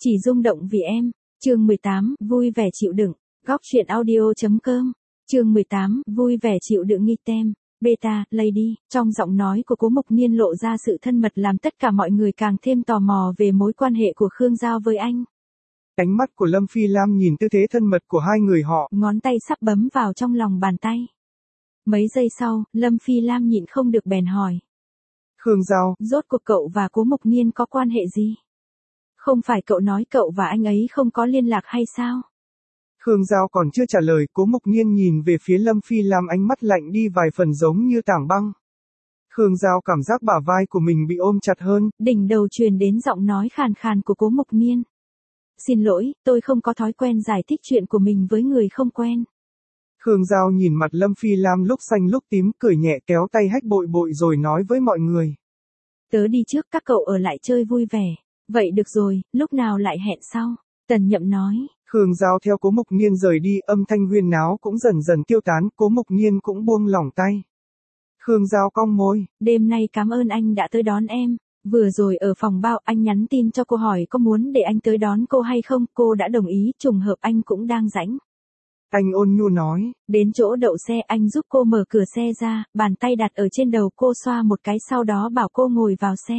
Chỉ rung động vì em. Chương 18, vui vẻ chịu đựng. Góc truyện audio.com. Chương 18, vui vẻ chịu đựng nghi tem. Beta, Lady, trong giọng nói của Cố Mộc Niên lộ ra sự thân mật làm tất cả mọi người càng thêm tò mò về mối quan hệ của Khương Giao với anh. Ánh mắt của Lâm Phi Lam nhìn tư thế thân mật của hai người họ. Ngón tay sắp bấm vào trong lòng bàn tay. Mấy giây sau, Lâm Phi Lam nhịn không được bèn hỏi. Khương Giao, rốt cuộc cậu và Cố Mộc Niên có quan hệ gì? Không phải cậu nói cậu và anh ấy không có liên lạc hay sao? Khương Giao còn chưa trả lời, Cố Mộc Niên nhìn về phía Lâm Phi Lam, ánh mắt lạnh đi vài phần giống như tảng băng. Khương Giao cảm giác bả vai của mình bị ôm chặt hơn. Đỉnh đầu truyền đến giọng nói khàn khàn của Cố Mộc Niên. Xin lỗi, tôi không có thói quen giải thích chuyện của mình với người không quen. Khương Giao nhìn mặt Lâm Phi Lam lúc xanh lúc tím, cười nhẹ kéo tay hách bội bội rồi nói với mọi người. Tớ đi trước, các cậu ở lại chơi vui vẻ. Vậy được rồi, lúc nào lại hẹn sau? Tần Nhậm nói. Khương Giao theo Cố Mộc Niên rời đi, âm thanh huyên náo cũng dần dần tiêu tán, Cố Mộc Niên cũng buông lỏng tay. Khương Giao cong môi. Đêm nay cảm ơn anh đã tới đón em. Vừa rồi ở phòng bao anh nhắn tin cho cô hỏi có muốn để anh tới đón cô hay không, cô đã đồng ý, trùng hợp anh cũng đang rảnh. Anh ôn nhu nói. Đến chỗ đậu xe anh giúp cô mở cửa xe ra, bàn tay đặt ở trên đầu cô xoa một cái sau đó bảo cô ngồi vào xe.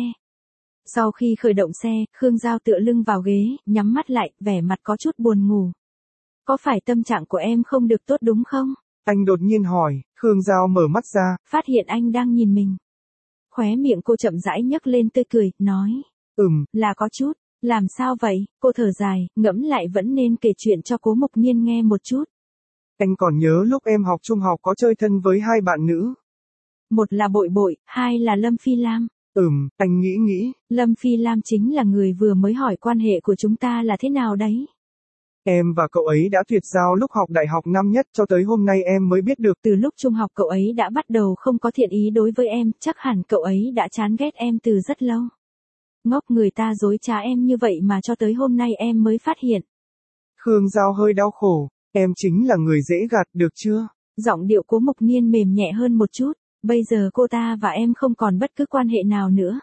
Sau khi khởi động xe, Khương Giao tựa lưng vào ghế, nhắm mắt lại, vẻ mặt có chút buồn ngủ. Có phải tâm trạng của em không được tốt đúng không? Anh đột nhiên hỏi, Khương Giao mở mắt ra. Phát hiện anh đang nhìn mình. Khóe miệng cô chậm rãi nhấc lên tươi cười, nói. Là có chút. Làm sao vậy? Cô thở dài, ngẫm lại vẫn nên kể chuyện cho Cố Mộc Niên nghe một chút. Anh còn nhớ lúc em học trung học có chơi thân với hai bạn nữ. Một là Bội Bội, hai là Lâm Phi Lam. Anh nghĩ. Lâm Phi Lam chính là người vừa mới hỏi quan hệ của chúng ta là thế nào đấy. Em và cậu ấy đã tuyệt giao lúc học đại học năm nhất, cho tới hôm nay em mới biết được. Từ lúc trung học cậu ấy đã bắt đầu không có thiện ý đối với em, chắc hẳn cậu ấy đã chán ghét em từ rất lâu. Ngốc, người ta dối trá em như vậy mà cho tới hôm nay em mới phát hiện. Khương Giao hơi đau khổ, em chính là người dễ gạt, được chưa? Giọng điệu Cố Mộc Niên mềm nhẹ hơn một chút, bây giờ cô ta và em không còn bất cứ quan hệ nào nữa.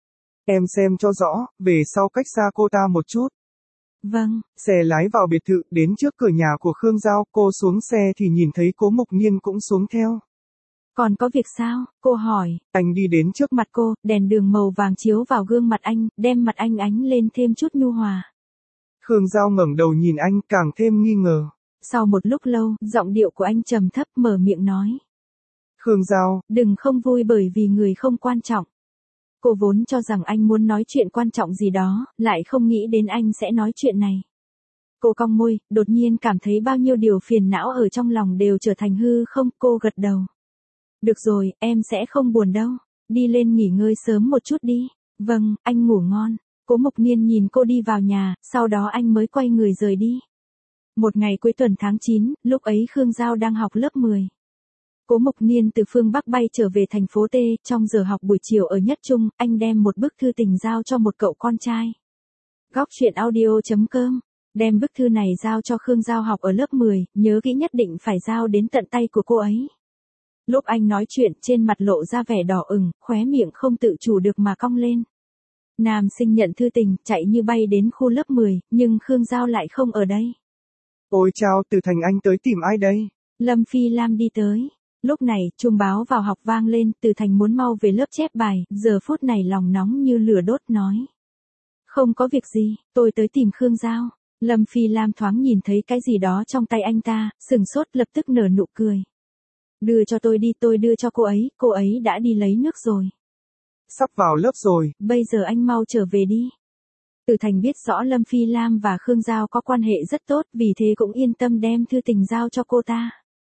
Em xem cho rõ, về sau cách xa cô ta một chút. Vâng. Xe lái vào biệt thự, đến trước cửa nhà của Khương Giao, cô xuống xe thì nhìn thấy Cố Mộc Niên cũng xuống theo. Còn có việc sao? Cô hỏi. Anh đi đến trước mặt cô, đèn đường màu vàng chiếu vào gương mặt anh, đem mặt anh ánh lên thêm chút nhu hòa. Khương Giao ngẩng đầu nhìn anh, càng thêm nghi ngờ. Sau một lúc lâu, giọng điệu của anh trầm thấp, mở miệng nói. Khương Giao, đừng không vui bởi vì người không quan trọng. Cô vốn cho rằng anh muốn nói chuyện quan trọng gì đó, lại không nghĩ đến anh sẽ nói chuyện này. Cô cong môi, đột nhiên cảm thấy bao nhiêu điều phiền não ở trong lòng đều trở thành hư không, cô gật đầu. Được rồi, em sẽ không buồn đâu. Đi lên nghỉ ngơi sớm một chút đi. Vâng, anh ngủ ngon. Cố Mộc Niên nhìn cô đi vào nhà, sau đó anh mới quay người rời đi. Một ngày cuối tuần tháng 9, lúc ấy Khương Giao đang học lớp 10. Cố Mộc Niên từ phương Bắc bay trở về thành phố T, trong giờ học buổi chiều ở Nhất Trung, anh đem một bức thư tình giao cho một cậu con trai. Góc truyện audio.com. Đem bức thư này giao cho Khương Giao học ở lớp 10, nhớ kỹ nhất định phải giao đến tận tay của cô ấy. Lúc anh nói chuyện, trên mặt lộ ra vẻ đỏ ửng, khóe miệng không tự chủ được mà cong lên. Nam sinh nhận thư tình, chạy như bay đến khu lớp 10, nhưng Khương Giao lại không ở đây. Ôi chao, Từ Thành anh tới tìm ai đây? Lâm Phi Lam đi tới. Lúc này, chuông báo vào học vang lên, Từ Thành muốn mau về lớp chép bài, giờ phút này lòng nóng như lửa đốt nói. Không có việc gì, tôi tới tìm Khương Giao. Lâm Phi Lam thoáng nhìn thấy cái gì đó trong tay anh ta, sừng sốt lập tức nở nụ cười. Đưa cho tôi đi, tôi đưa cho cô ấy đã đi lấy nước rồi. Sắp vào lớp rồi. Bây giờ anh mau trở về đi. Từ Thành biết rõ Lâm Phi Lam và Khương Giao có quan hệ rất tốt, vì thế cũng yên tâm đem thư tình giao cho cô ta.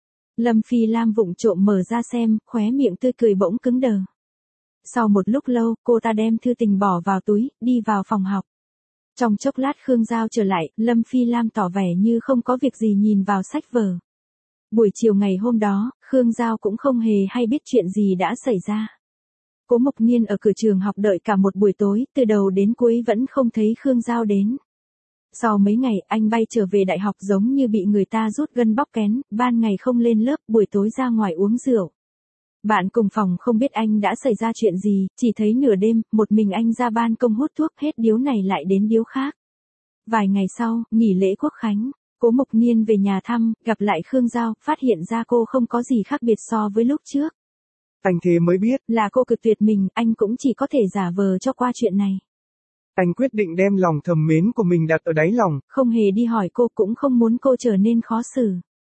Lâm Phi Lam vụng trộm mở ra xem, khóe miệng tươi cười bỗng cứng đờ. Sau một lúc lâu, cô ta đem thư tình bỏ vào túi, đi vào phòng học. Trong chốc lát Khương Giao trở lại, Lâm Phi Lam tỏ vẻ như không có việc gì nhìn vào sách vở. Buổi chiều ngày hôm đó, Khương Giao cũng không hề hay biết chuyện gì đã xảy ra. Cố Mộc Niên ở cửa trường học đợi cả một buổi tối, từ đầu đến cuối vẫn không thấy Khương Giao đến. Sau mấy ngày, anh bay trở về đại học giống như bị người ta rút gân bóc kén, ban ngày không lên lớp, buổi tối ra ngoài uống rượu. Bạn cùng phòng không biết anh đã xảy ra chuyện gì, chỉ thấy nửa đêm, một mình anh ra ban công hút thuốc, hết điếu này lại đến điếu khác. Vài ngày sau, nghỉ lễ Quốc khánh, Cố Mộc Niên về nhà thăm, gặp lại Khương Giao, phát hiện ra cô không có gì khác biệt so với lúc trước. Anh thế mới biết là cô cực tuyệt mình, anh cũng chỉ có thể giả vờ cho qua chuyện này. Anh quyết định đem lòng thầm mến của mình đặt ở đáy lòng. Không hề đi hỏi cô, cũng không muốn cô trở nên khó xử.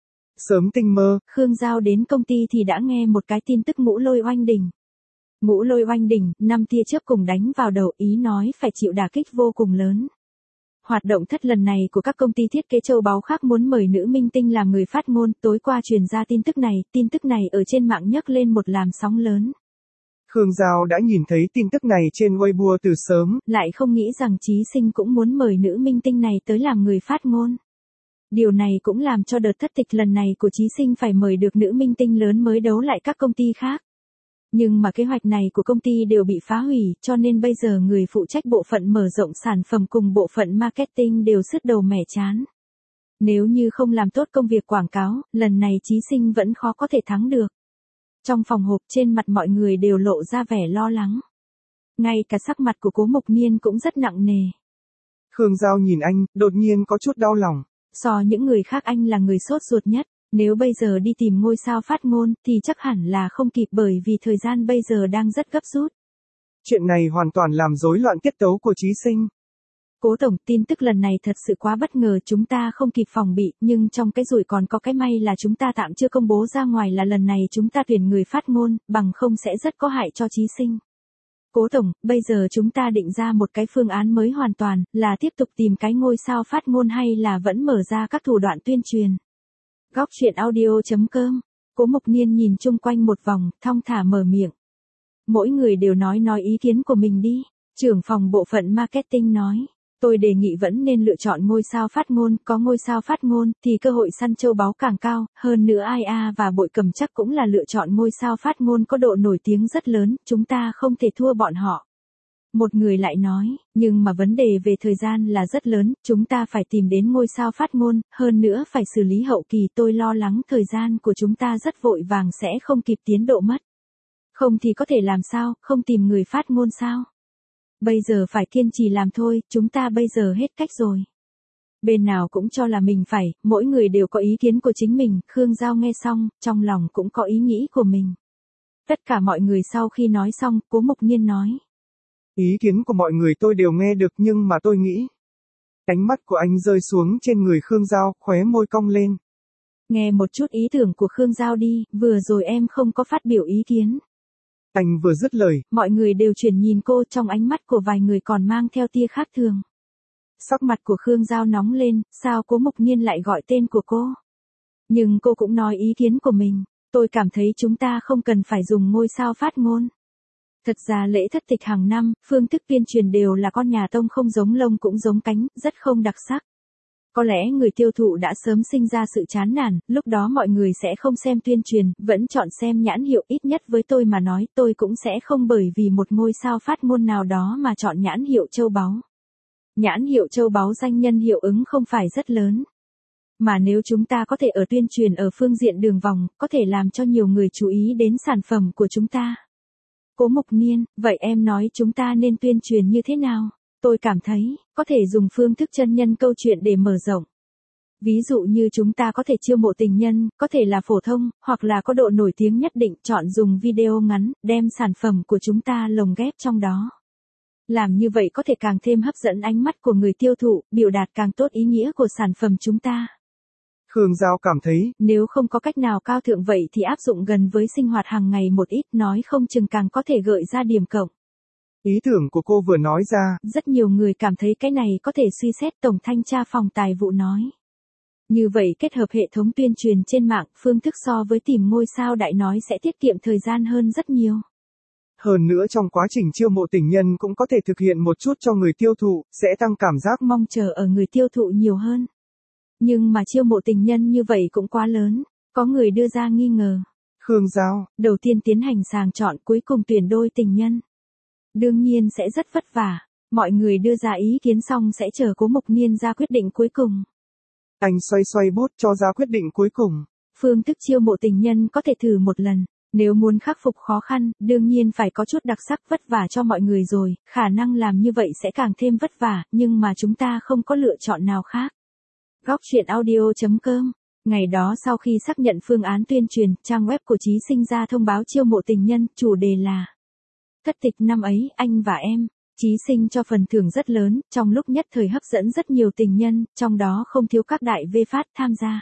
Sớm tinh mơ, Khương Giao đến công ty thì đã nghe một cái tin tức Ngũ Lôi oanh đỉnh. Ngũ Lôi oanh đỉnh, 5 tia chớp cùng đánh vào đầu, ý nói phải chịu đả kích vô cùng lớn. Hoạt động thất lần này của các công ty thiết kế châu báu khác muốn mời nữ minh tinh làm người phát ngôn, tối qua truyền ra tin tức này ở trên mạng nhấc lên một làn sóng lớn. Khương Giao đã nhìn thấy tin tức này trên Weibo từ sớm, lại không nghĩ rằng Chí Sinh cũng muốn mời nữ minh tinh này tới làm người phát ngôn. Điều này cũng làm cho đợt thất tịch lần này của Chí Sinh phải mời được nữ minh tinh lớn mới đấu lại các công ty khác. Nhưng mà kế hoạch này của công ty đều bị phá hủy, cho nên bây giờ người phụ trách bộ phận mở rộng sản phẩm cùng bộ phận marketing đều sứt đầu mẻ chán. Nếu như không làm tốt công việc quảng cáo, lần này Chí Sinh vẫn khó có thể thắng được. Trong phòng họp, trên mặt mọi người đều lộ ra vẻ lo lắng. Ngay cả sắc mặt của Cố Mộc Niên cũng rất nặng nề. Khương Giao nhìn anh, đột nhiên có chút đau lòng. So những người khác anh là người sốt ruột nhất. Nếu bây giờ đi tìm ngôi sao phát ngôn thì chắc hẳn là không kịp, bởi vì thời gian bây giờ đang rất gấp rút. Chuyện này hoàn toàn làm rối loạn tiết tấu của Chí Sinh. Cố tổng, tin tức lần này thật sự quá bất ngờ, chúng ta không kịp phòng bị, nhưng trong cái rủi còn có cái may là chúng ta tạm chưa công bố ra ngoài là lần này chúng ta tuyển người phát ngôn, bằng không sẽ rất có hại cho Chí Sinh. Cố tổng, bây giờ chúng ta định ra một cái phương án mới hoàn toàn, là tiếp tục tìm cái ngôi sao phát ngôn hay là vẫn mở ra các thủ đoạn tuyên truyền. Góc truyện audio.com. Cố Mộc Niên nhìn chung quanh một vòng, thong thả mở miệng. Mỗi người đều nói ý kiến của mình đi. Trưởng phòng bộ phận marketing nói. Tôi đề nghị vẫn nên lựa chọn ngôi sao phát ngôn, có ngôi sao phát ngôn thì cơ hội săn châu báu càng cao, hơn nữa IA và Bội Cầm chắc cũng là lựa chọn ngôi sao phát ngôn có độ nổi tiếng rất lớn, chúng ta không thể thua bọn họ. Một người lại nói, nhưng mà vấn đề về thời gian là rất lớn, chúng ta phải tìm đến ngôi sao phát ngôn, hơn nữa phải xử lý hậu kỳ, tôi lo lắng thời gian của chúng ta rất vội vàng sẽ không kịp tiến độ mất. Không thì có thể làm sao, không tìm người phát ngôn sao? Bây giờ phải kiên trì làm thôi, chúng ta bây giờ hết cách rồi. Bên nào cũng cho là mình phải, mỗi người đều có ý kiến của chính mình, Khương Giao nghe xong, trong lòng cũng có ý nghĩ của mình. Tất cả mọi người sau khi nói xong, Cố Mộc Niên nói. Ý kiến của mọi người tôi đều nghe được, nhưng mà tôi nghĩ. Ánh mắt của anh rơi xuống trên người Khương Giao, khóe môi cong lên. Nghe một chút ý tưởng của Khương Giao đi, vừa rồi em không có phát biểu ý kiến. Anh vừa dứt lời, mọi người đều chuyển nhìn cô, trong ánh mắt của vài người còn mang theo tia khác thường. Sắc mặt của Khương Giao nóng lên, sao Cố Mộc Niên lại gọi tên của cô? Nhưng cô cũng nói ý kiến của mình, tôi cảm thấy chúng ta không cần phải dùng ngôi sao phát ngôn. Thật ra lễ thất tịch hàng năm, phương thức tuyên truyền đều là con nhà tông không giống lông cũng giống cánh, rất không đặc sắc. Có lẽ người tiêu thụ đã sớm sinh ra sự chán nản, lúc đó mọi người sẽ không xem tuyên truyền, vẫn chọn xem nhãn hiệu, ít nhất với tôi mà nói, tôi cũng sẽ không bởi vì một ngôi sao phát ngôn nào đó mà chọn nhãn hiệu châu báu. Nhãn hiệu châu báu danh nhân hiệu ứng không phải rất lớn. Mà nếu chúng ta có thể ở tuyên truyền ở phương diện đường vòng, có thể làm cho nhiều người chú ý đến sản phẩm của chúng ta. Cố Mộc Niên, vậy em nói chúng ta nên tuyên truyền như thế nào? Tôi cảm thấy, có thể dùng phương thức chân nhân câu chuyện để mở rộng. Ví dụ như chúng ta có thể chiêu mộ tình nhân, có thể là phổ thông, hoặc là có độ nổi tiếng nhất định, chọn dùng video ngắn, đem sản phẩm của chúng ta lồng ghép trong đó. Làm như vậy có thể càng thêm hấp dẫn ánh mắt của người tiêu thụ, biểu đạt càng tốt ý nghĩa của sản phẩm chúng ta. Khương Giao cảm thấy, nếu không có cách nào cao thượng vậy thì áp dụng gần với sinh hoạt hàng ngày một ít, nói không chừng càng có thể gợi ra điểm cộng. Ý tưởng của cô vừa nói ra, rất nhiều người cảm thấy cái này có thể suy xét, Tổng thanh tra phòng tài vụ nói. Như vậy kết hợp hệ thống tuyên truyền trên mạng, phương thức so với tìm ngôi sao đại nói sẽ tiết kiệm thời gian hơn rất nhiều. Hơn nữa trong quá trình chiêu mộ tình nhân cũng có thể thực hiện một chút cho người tiêu thụ, sẽ tăng cảm giác mong chờ ở người tiêu thụ nhiều hơn. Nhưng mà chiêu mộ tình nhân như vậy cũng quá lớn, có người đưa ra nghi ngờ. Khương Giao, đầu tiên tiến hành sàng chọn, cuối cùng tuyển đôi tình nhân. Đương nhiên sẽ rất vất vả, mọi người đưa ra ý kiến xong sẽ chờ Cố Mộc Niên ra quyết định cuối cùng. Anh xoay bút cho ra quyết định cuối cùng. Phương thức chiêu mộ tình nhân có thể thử một lần, Nếu muốn khắc phục khó khăn, đương nhiên phải có chút đặc sắc vất vả cho mọi người rồi, khả năng làm như vậy sẽ càng thêm vất vả, nhưng mà chúng ta không có lựa chọn nào khác. Góc truyện audio.com. Ngày đó sau khi xác nhận phương án tuyên truyền, trang web của Chí Sinh ra thông báo chiêu mộ tình nhân, chủ đề là Thất tịch năm ấy, anh và em. Chí Sinh cho phần thưởng rất lớn, trong lúc nhất thời hấp dẫn rất nhiều tình nhân, trong đó không thiếu các đại V phát tham gia.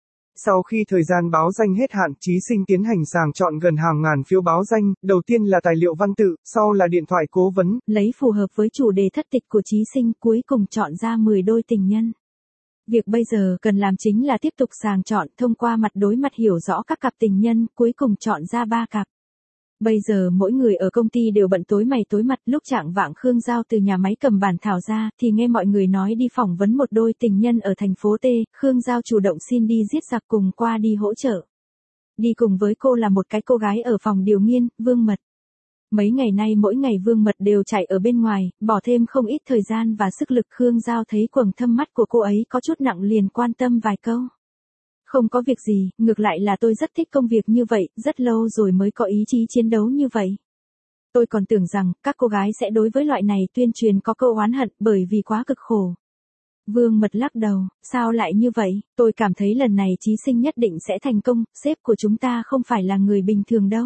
Sau khi thời gian báo danh hết hạn, Chí Sinh tiến hành sàng chọn gần hàng ngàn phiếu báo danh, đầu tiên là tài liệu văn tự, sau là điện thoại cố vấn. Lấy phù hợp với chủ đề thất tịch của Chí Sinh, cuối cùng chọn ra 10 đôi tình nhân. Việc bây giờ cần làm chính là tiếp tục sàng chọn, thông qua mặt đối mặt hiểu rõ các cặp tình nhân, cuối cùng chọn ra 3 cặp. Bây giờ mỗi người ở công ty đều bận tối mày tối mặt, lúc chạng vạng Khương Giao từ nhà máy cầm bản thảo ra, thì nghe mọi người nói đi phỏng vấn một đôi tình nhân ở thành phố T, Khương Giao chủ động xin đi giết giặc cùng qua đi hỗ trợ. Đi cùng với cô là một cái cô gái ở phòng điều nghiên, Vương Mật. Mấy ngày nay mỗi ngày Vương Mật đều chạy ở bên ngoài, bỏ thêm không ít thời gian và sức lực. Khương Giao thấy quầng thâm mắt của cô ấy có chút nặng liền quan tâm vài câu. Không có việc gì, ngược lại là tôi rất thích công việc như vậy, rất lâu rồi mới có ý chí chiến đấu như vậy. Tôi còn tưởng rằng, các cô gái sẽ đối với loại này tuyên truyền có câu oán hận bởi vì quá cực khổ. Vương Mật lắc đầu, sao lại như vậy, tôi cảm thấy lần này Chí Sinh nhất định sẽ thành công, sếp của chúng ta không phải là người bình thường đâu.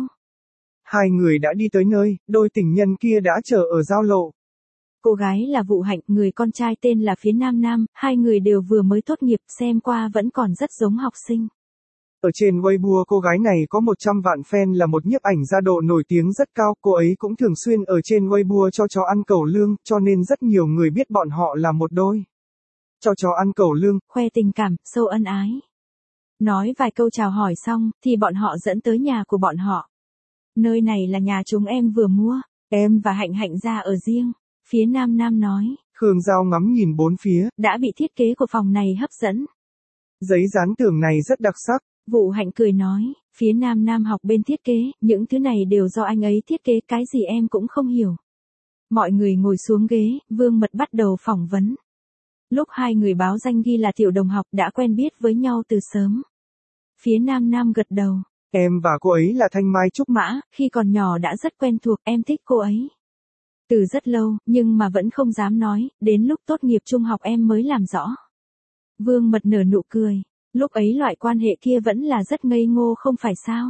Hai người đã đi tới nơi, đôi tình nhân kia đã chờ ở giao lộ. Cô gái là Vụ Hạnh, người con trai tên là Phía Nam Nam, hai người đều vừa mới tốt nghiệp, xem qua vẫn còn rất giống học sinh. Ở trên Weibo cô gái này có 100 vạn fan, là một nhiếp ảnh gia độ nổi tiếng rất cao, cô ấy cũng thường xuyên ở trên Weibo cho chó ăn cẩu lương, cho nên rất nhiều người biết bọn họ là một đôi. Cho chó ăn cẩu lương, khoe tình cảm, sâu ân ái. Nói vài câu chào hỏi xong, thì bọn họ dẫn tới nhà của bọn họ. Nơi này là nhà chúng em vừa mua, em và Hạnh Hạnh ra ở riêng. Phía Nam Nam nói. Khương Giao ngắm nhìn bốn phía. Đã bị thiết kế của phòng này hấp dẫn. Giấy dán tường này rất đặc sắc. Vụ Hạnh cười nói. Phía Nam Nam học bên thiết kế, những thứ này đều do anh ấy thiết kế, cái gì em cũng không hiểu. Mọi người ngồi xuống ghế, Vương Mật bắt đầu phỏng vấn. Lúc hai người báo danh ghi là tiểu đồng học, đã quen biết với nhau từ sớm. Phía Nam Nam gật đầu. Em và cô ấy là Thanh Mai Trúc Mã, khi còn nhỏ đã rất quen thuộc, em thích cô ấy. Từ rất lâu, nhưng mà vẫn không dám nói, đến lúc tốt nghiệp trung học em mới làm rõ. Vương Mật nở nụ cười, lúc ấy loại quan hệ kia vẫn là rất ngây ngô không phải sao.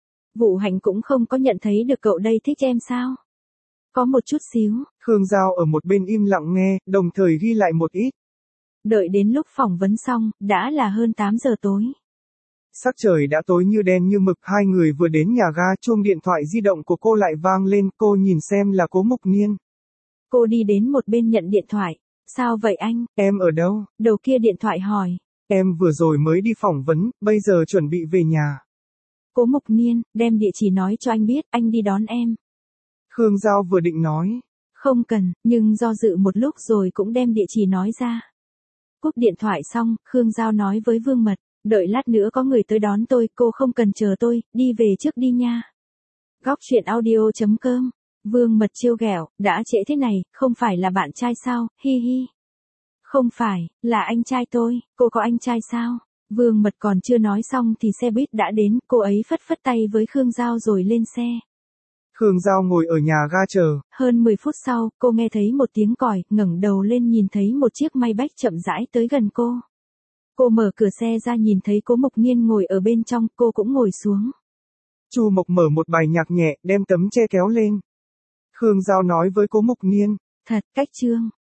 Vụ Hạnh cũng không có nhận thấy được cậu đây thích em sao. Có một chút xíu. Khương Giao ở một bên im lặng nghe, đồng thời ghi lại một ít. Đợi đến lúc phỏng vấn xong, đã là hơn 8 giờ tối. Sắc trời đã tối như đen như mực, hai người vừa đến nhà ga, chuông điện thoại di động của cô lại vang lên, cô nhìn xem là Cố Mục Niên. Cô đi đến một bên nhận điện thoại. Sao vậy anh? Em ở đâu? Đầu kia điện thoại hỏi. Em vừa rồi mới đi phỏng vấn, bây giờ chuẩn bị về nhà. Cố Mục Niên, đem địa chỉ nói cho anh biết, anh đi đón em. Khương Giao vừa định nói. Không cần, nhưng do dự một lúc rồi cũng đem địa chỉ nói ra. Cúp điện thoại xong, Khương Giao nói với Vương Mật. Đợi lát nữa có người tới đón tôi, cô không cần chờ tôi, đi về trước đi nha. Góc truyện audio.com. Vương Mật trêu ghẹo, đã trễ thế này, không phải là bạn trai sao, hi hi. Không phải, là anh trai tôi, cô có anh trai sao? Vương Mật còn chưa nói xong thì xe buýt đã đến, cô ấy phất phất tay với Khương Giao rồi lên xe. Khương Giao ngồi ở nhà ga chờ. Hơn 10 phút sau, cô nghe thấy một tiếng còi, ngẩng đầu lên nhìn thấy một chiếc Maybach chậm rãi tới gần cô. Cô mở cửa xe ra nhìn thấy Cố Mục Niên ngồi ở bên trong, cô cũng ngồi xuống. Chu Mộc mở một bài nhạc nhẹ, đem tấm che kéo lên. Khương Giao nói với Cố Mục Niên. Thật, cách chương.